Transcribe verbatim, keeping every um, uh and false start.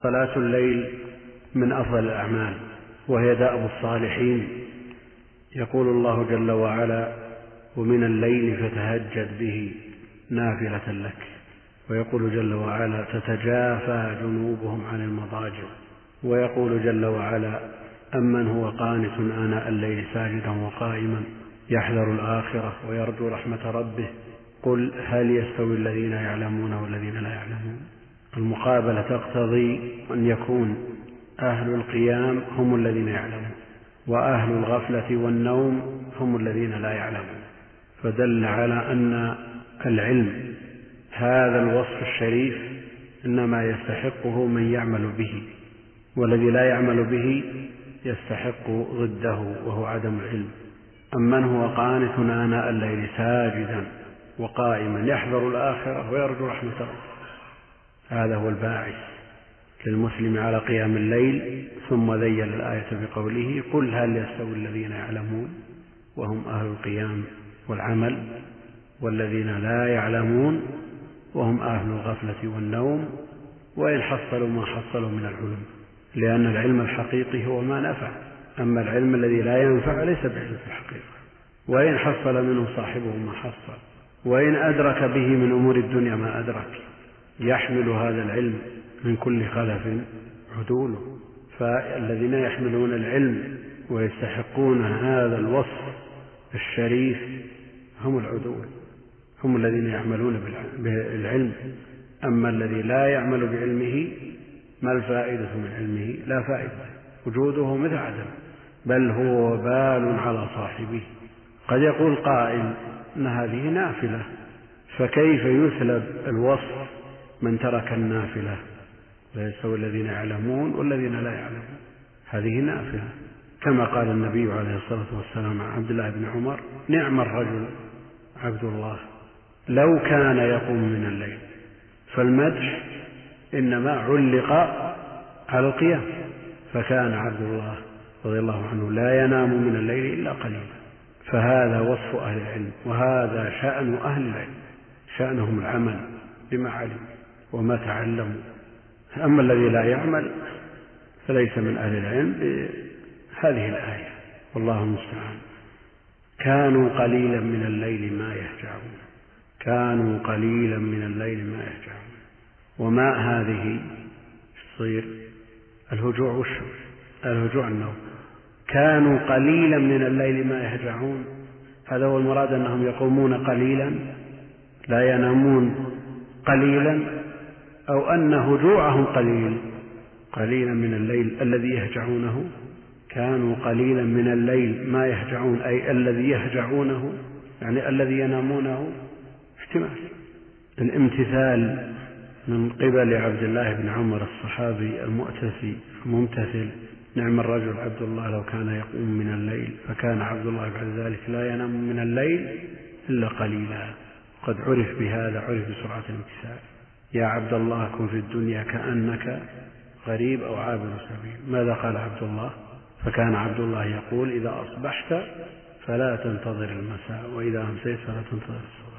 صلاة الليل من أفضل الأعمال وهي دأب الصالحين. يقول الله جل وعلا: ومن الليل فتهجد به نافلة لك. ويقول جل وعلا: تتجافى جنوبهم عن المضاجع. ويقول جل وعلا: أمن هو قانت آناء الليل ساجدا وقائما يحذر الآخرة ويرجو رحمة ربه قل هل يستوي الذين يعلمون والذين لا يعلمون. المقابلة تقتضي أن يكون أهل القيام هم الذين يعلمون، وأهل الغفلة والنوم هم الذين لا يعلمون، فدل على أن العلم هذا الوصف الشريف إنما يستحقه من يعمل به، والذي لا يعمل به يستحق ضده وهو عدم العلم. أمن هو قانت آناء الليل ساجدا وقائما يحذر الآخرة ويرجو رحمة ربه، هذا هو الباعث للمسلم على قيام الليل. ثم ذيل الآية بقوله: قل هل يستوي الذين يعلمون وهم أهل القيام والعمل والذين لا يعلمون وهم أهل الغفلة والنوم، وإن حصلوا ما حصلوا من العلم، لأن العلم الحقيقي هو ما نفع، أما العلم الذي لا ينفع ليس بعلم في الحقيقة. وإن حصل منه صاحبه ما حصل، وإن أدرك به من أمور الدنيا ما أدرك، يحمل هذا العلم من كل خلف عدوله. فالذين يحملون العلم ويستحقون هذا الوصف الشريف هم العدول، هم الذين يعملون بالعلم. أما الذي لا يعمل بعلمه ما الفائدة من علمه؟ لا فائدة، وجوده مثل عدم، بل هو وبال على صاحبه. قد يقول قائل أن هذه نافلة، فكيف يسلب الوصف من ترك النافلة؟ لا يستوي الذين يعلمون والذين لا يعلمون، هذه نافلة، كما قال النبي عليه الصلاة والسلام عن عبد الله بن عمر: نعم الرجل عبد الله لو كان يقوم من الليل. فالمدح إنما علق على القيام، فكان عبد الله رضي الله عنه لا ينام من الليل إلا قليلا. فهذا وصف أهل العلم، وهذا شأن أهل العلم، شأنهم العمل بما علموا وما تعلموا. أما الذي لا يعمل فليس من أهل العلم بهذه الآية، والله المستعان. كانوا قليلا من الليل ما يهجعون، كانوا قليلا من الليل ما يهجعون. وما هذه تصير الهجوع والشر، الهجوع النوم. كانوا قليلا من الليل ما يهجعون، هذا هو المراد، أنهم يقومون قليلا لا ينامون قليلا، أو أن هجوعهم قليل، قليلا من الليل الذي يهجعونه. كانوا قليلا من الليل ما يهجعون، أي الذي يهجعونه يعني الذي ينامونه. احتمال الامتثال من قبل عبد الله بن عمر الصحابي المؤتسي الممتثل: نعم الرجل عبد الله لو كان يقوم من الليل. فكان عبد الله بعد ذلك لا ينام من الليل إلا قليلا. قد عرف بهذا، عرف بسرعة الامتثال. يا عبد الله كن في الدنيا كأنك غريب أو عابر سبيل. ماذا قال عبد الله؟ فكان عبد الله يقول: إذا أصبحت فلا تنتظر المساء، وإذا أمسيت فلا تنتظر الصباح.